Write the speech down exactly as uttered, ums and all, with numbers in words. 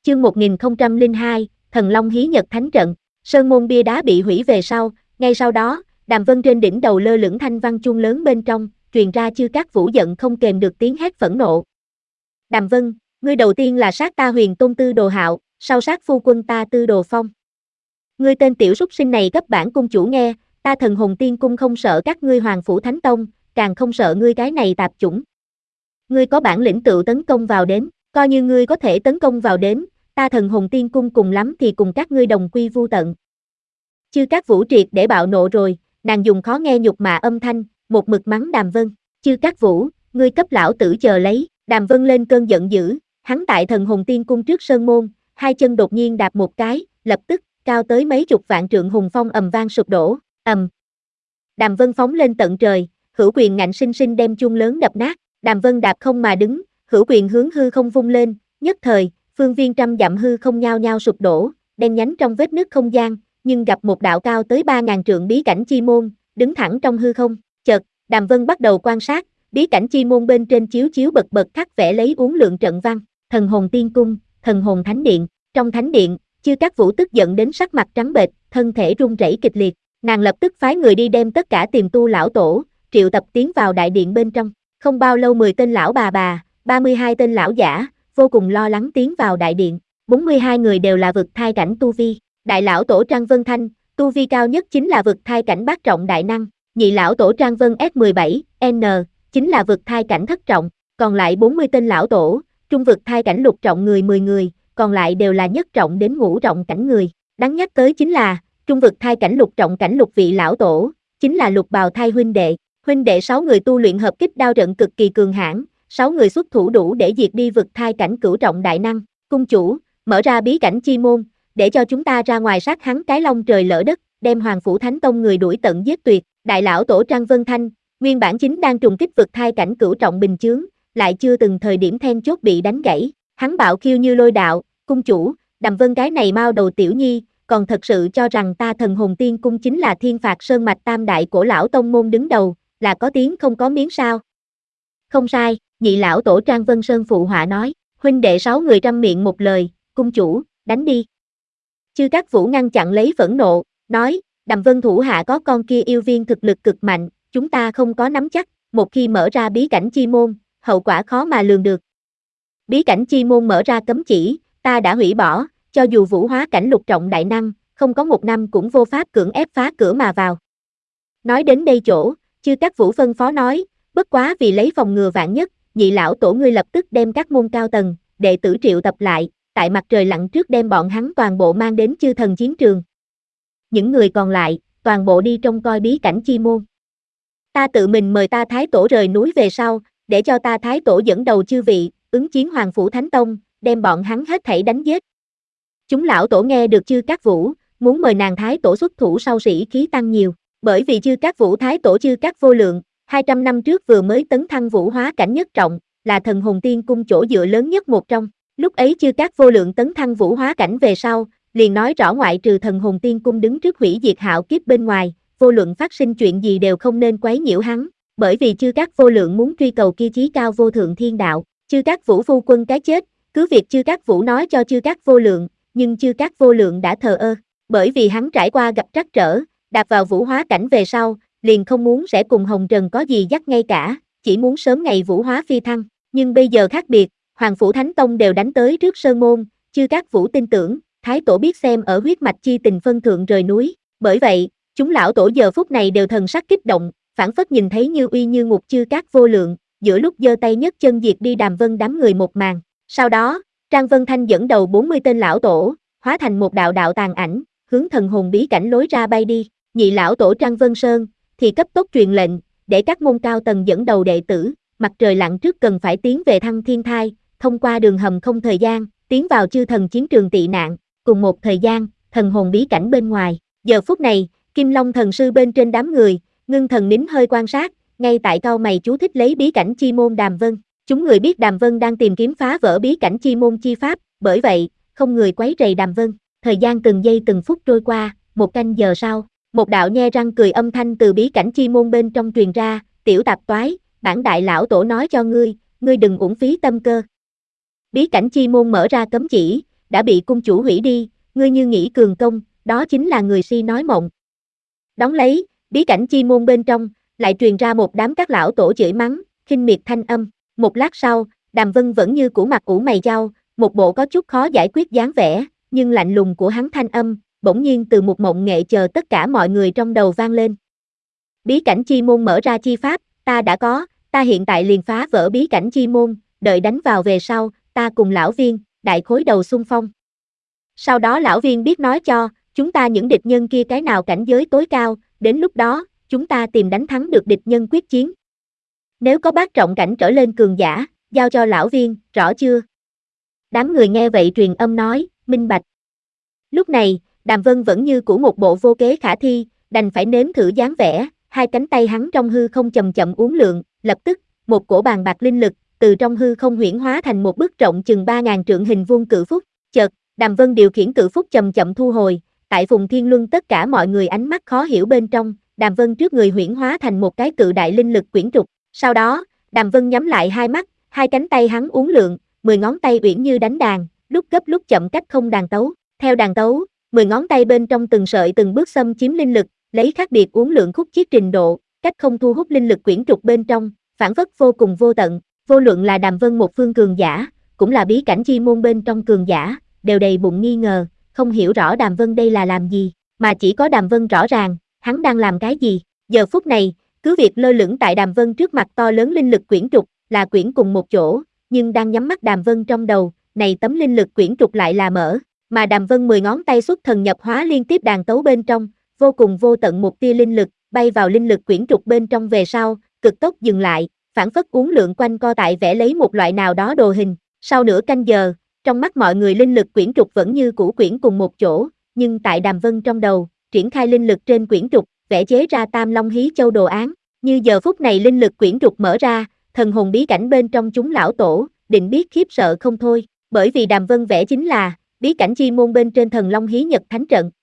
Chương một nghìn không trăm lẻ hai, Thần Long Hí Nhật Thánh Trận. Sơn môn bia đá bị hủy về sau, ngay sau đó, Đàm Vân trên đỉnh đầu lơ lửng thanh văn chuông lớn bên trong, truyền ra Chư Cát Vũ giận không kềm được tiếng hét phẫn nộ. Đàm Vân, ngươi đầu tiên là sát ta Huyền Tôn Tư Đồ Hạo, sau sát phu quân ta Tư Đồ Phong. Ngươi tên tiểu súc sinh này cấp bản cung chủ nghe, ta Thần Hồn Tiên Cung không sợ các ngươi Hoàng Phủ Thánh Tông, càng không sợ ngươi cái này tạp chủng. Ngươi có bản lĩnh tự tấn công vào đến, coi như ngươi có thể tấn công vào đến, ta Thần Hồn Tiên Cung cùng lắm thì cùng các ngươi đồng quy vu tận. Chư Cát Vũ triệt để bạo nộ rồi, nàng dùng khó nghe nhục mạ âm thanh, một mực mắng Đàm Vân. Chư Cát Vũ, ngươi cấp lão tử chờ lấy. Đàm Vân lên cơn giận dữ, hắn tại Thần Hồn Tiên Cung trước sơn môn, hai chân đột nhiên đạp một cái, lập tức, cao tới mấy chục vạn trượng hùng phong ầm vang sụp đổ, ầm. Đàm Vân phóng lên tận trời, hữu quyền ngạnh sinh sinh đem chuông lớn đập nát, Đàm Vân đạp không mà đứng, hữu quyền hướng hư không vung lên, nhất thời, phương viên trăm dặm hư không nhao nhao sụp đổ, đen nhánh trong vết nứt không gian, nhưng gặp một đạo cao tới ba ngàn trượng bí cảnh chi môn, đứng thẳng trong hư không, chợt, Đàm Vân bắt đầu quan sát, bí cảnh chi môn bên trên chiếu chiếu bật bật khắc vẽ lấy uốn lượn trận văn, Thần Hồn Tiên Cung, Thần Hồn Thánh Điện, trong thánh điện, Chư Cát Vũ tức giận đến sắc mặt trắng bệch, thân thể run rẩy kịch liệt, nàng lập tức phái người đi đem tất cả tiềm tu lão tổ, triệu tập tiến vào đại điện bên trong, không bao lâu mười tên lão bà bà, ba mươi hai tên lão giả, vô cùng lo lắng tiến vào đại điện, bốn mươi hai người đều là vực thai cảnh tu vi, đại lão tổ Trang Vân Thanh, tu vi cao nhất chính là vực thai cảnh bát trọng đại năng, nhị lão tổ Trang Vân S mười bảy N, chính là vực thai cảnh thất trọng, còn lại bốn mươi tên lão tổ, trung vực thai cảnh lục trọng người mười người, còn lại đều là nhất trọng đến ngũ trọng cảnh người. Đáng nhắc tới chính là, trung vực thai cảnh lục trọng cảnh lục vị lão tổ, chính là Lục Bào Thai huynh đệ, huynh đệ sáu người tu luyện hợp kích đao trận cực kỳ cường hãn, sáu người xuất thủ đủ để diệt đi vực thai cảnh cửu trọng đại năng. Cung chủ, mở ra bí cảnh chi môn, để cho chúng ta ra ngoài sát hắn cái long trời lỡ đất, đem Hoàng Phủ Thánh Tông người đuổi tận giết tuyệt. Đại lão tổ Trang Vân Thanh, nguyên bản chính đang trùng kích vực thai cảnh cửu trọng bình chướng, lại chưa từng thời điểm then chốt bị đánh gãy, hắn bạo khiêu như lôi đạo, cung chủ, Đàm Vân cái này mau đầu tiểu nhi, còn thật sự cho rằng ta Thần Hồn Tiên Cung chính là thiên phạt sơn mạch tam đại cổ lão tông môn đứng đầu, là có tiếng không có miếng sao? Không sai, nhị lão tổ Trang Vân Sơn phụ họa nói, huynh đệ sáu người trăm miệng một lời, cung chủ, đánh đi. Chư Cát Vũ ngăn chặn lấy phẫn nộ, nói, Đàm Vân thủ hạ có con kia yêu viên thực lực cực mạnh, chúng ta không có nắm chắc, một khi mở ra bí cảnh chi môn, hậu quả khó mà lường được. Bí cảnh chi môn mở ra cấm chỉ, ta đã hủy bỏ, cho dù vũ hóa cảnh lục trọng đại năng, không có một năm cũng vô pháp cưỡng ép phá cửa mà vào. Nói đến đây chỗ, Chư Cát Vũ phân phó nói, bất quá vì lấy phòng ngừa vạn nhất, nhị lão tổ ngươi lập tức đem các môn cao tầng, đệ tử triệu tập lại, tại mặt trời lặn trước đem bọn hắn toàn bộ mang đến chư thần chiến trường. Những người còn lại, toàn bộ đi trông coi bí cảnh chi môn. Ta tự mình mời ta Thái Tổ rời núi về sau, để cho ta Thái Tổ dẫn đầu chư vị, ứng chiến Hoàng Phủ Thánh Tông, đem bọn hắn hết thảy đánh giết. Chúng lão tổ nghe được Chư Cát Vũ, muốn mời nàng Thái Tổ xuất thủ sau sĩ khí tăng nhiều, bởi vì Chư Cát Vũ Thái Tổ Chư Cát Vô Lượng, hai trăm năm trước vừa mới tấn thăng vũ hóa cảnh nhất trọng, là Thần Hồn Tiên Cung chỗ dựa lớn nhất một trong. Lúc ấy Chư Cát Vô Lượng tấn thăng vũ hóa cảnh về sau, liền nói rõ ngoại trừ Thần Hồn Tiên Cung đứng trước hủy diệt hạo kiếp bên ngoài, vô luận phát sinh chuyện gì đều không nên quấy nhiễu hắn, bởi vì Chư Cát Vô Lượng muốn truy cầu kia chí cao vô thượng thiên đạo. Chư Cát Vũ phu quân cái chết, cứ việc Chư Cát Vũ nói cho Chư Cát Vô Lượng, nhưng Chư Cát Vô Lượng đã thờ ơ, bởi vì hắn trải qua gặp trắc trở, đạp vào vũ hóa cảnh về sau, liền không muốn sẽ cùng Hồng Trần có gì dắt ngay cả, chỉ muốn sớm ngày vũ hóa phi thăng, nhưng bây giờ khác biệt, Hoàng Phủ Thánh Tông đều đánh tới trước sơn môn, Chư Cát Vũ tin tưởng, Thái Tổ biết xem ở huyết mạch chi tình phân thượng rời núi, bởi vậy, chúng lão tổ giờ phút này đều thần sắc kích động, phảng phất nhìn thấy như uy như ngục Chư Cát Vô Lượng, giữa lúc giơ tay nhấc chân diệt đi Đàm Vân đám người một màn. Sau đó, Trang Vân Thanh dẫn đầu bốn mươi tên lão tổ, hóa thành một đạo đạo tàn ảnh, hướng thần hồn bí cảnh lối ra bay đi. Nhị lão tổ Trang Vân Sơn thì cấp tốc truyền lệnh, để các môn cao tầng dẫn đầu đệ tử, mặt trời lặn trước cần phải tiến về Thăng Thiên Thai, thông qua đường hầm không thời gian, tiến vào chư thần chiến trường tị nạn. Cùng một thời gian, thần hồn bí cảnh bên ngoài, giờ phút này, Kim Long thần sư bên trên đám người, ngưng thần nín hơi quan sát, ngay tại cau mày chú thích lấy bí cảnh chi môn Đàm Vân. Chúng người biết Đàm Vân đang tìm kiếm phá vỡ bí cảnh chi môn chi pháp, bởi vậy, không người quấy rầy Đàm Vân. Thời gian từng giây từng phút trôi qua, một canh giờ sau, một đạo nhe răng cười âm thanh từ bí cảnh chi môn bên trong truyền ra, tiểu tạp toái, bản đại lão tổ nói cho ngươi, ngươi đừng uổng phí tâm cơ. Bí cảnh chi môn mở ra cấm chỉ, đã bị cung chủ hủy đi, ngươi như nghĩ cường công, đó chính là người si nói mộng. Đón lấy, bí cảnh chi môn bên trong, lại truyền ra một đám các lão tổ chửi mắng, khinh miệt thanh âm. Một lát sau, Đàm Vân vẫn như cũ mặt ủ mày chau, một bộ có chút khó giải quyết dáng vẻ, nhưng lạnh lùng của hắn thanh âm, bỗng nhiên từ một mộng nghệ chờ tất cả mọi người trong đầu vang lên. Bí cảnh chi môn mở ra chi pháp, ta đã có, ta hiện tại liền phá vỡ bí cảnh chi môn, đợi đánh vào về sau, ta cùng lão viên, đại khối đầu xung phong. Sau đó lão viên biết nói cho, chúng ta những địch nhân kia cái nào cảnh giới tối cao, đến lúc đó, chúng ta tìm đánh thắng được địch nhân quyết chiến. Nếu có bát trọng cảnh trở lên cường giả, giao cho lão viên, rõ chưa? Đám người nghe vậy truyền âm nói, minh bạch. Lúc này, Đàm Vân vẫn như cũ một bộ vô kế khả thi, đành phải nếm thử dáng vẻ, hai cánh tay hắn trong hư không chậm chậm uốn lượn, lập tức, một cổ bàn bạc linh lực, từ trong hư không huyễn hóa thành một bức rộng chừng ba ngàn trượng hình vuông cự phúc, chợt, Đàm Vân điều khiển cự phúc chậm chậm thu hồi, tại Phùng Thiên Luân tất cả mọi người ánh mắt khó hiểu bên trong, Đàm Vân trước người huyễn hóa thành một cái cự đại linh lực quyển trục, sau đó, Đàm Vân nhắm lại hai mắt, hai cánh tay hắn uốn lượn, mười ngón tay uyển như đánh đàn, lúc gấp lúc chậm cách không đàn tấu, theo đàn tấu, mười ngón tay bên trong từng sợi từng bước xâm chiếm linh lực, lấy khác biệt uốn lượn khúc chiết trình độ, cách không thu hút linh lực quyển trục bên trong, phản phất vô cùng vô tận, vô luận là Đàm Vân một phương cường giả, cũng là bí cảnh chi môn bên trong cường giả, đều đầy bụng nghi ngờ, không hiểu rõ Đàm Vân đây là làm gì, mà chỉ có Đàm Vân rõ ràng, hắn đang làm cái gì. Giờ phút này, cứ việc lơ lửng tại Đàm Vân trước mặt to lớn linh lực quyển trục, là quyển cùng một chỗ, nhưng đang nhắm mắt Đàm Vân trong đầu, này tấm linh lực quyển trục lại là mở, mà Đàm Vân mười ngón tay xuất thần nhập hóa liên tiếp đàn tấu bên trong, vô cùng vô tận một tia linh lực, bay vào linh lực quyển trục bên trong về sau, cực tốc dừng lại, phản phất uốn lượn quanh co tại vẽ lấy một loại nào đó đồ hình. Sau nửa canh giờ, trong mắt mọi người linh lực quyển trục vẫn như cũ quyển cùng một chỗ, nhưng tại Đàm Vân trong đầu, triển khai linh lực trên quyển trục, vẽ chế ra Tam Long Hí Châu đồ án. Như giờ phút này linh lực quyển trục mở ra, thần hồn bí cảnh bên trong chúng lão tổ, định biết khiếp sợ không thôi, bởi vì Đàm Vân vẽ chính là bí cảnh chi môn bên trên thần Long Hí Nhật Thánh trận.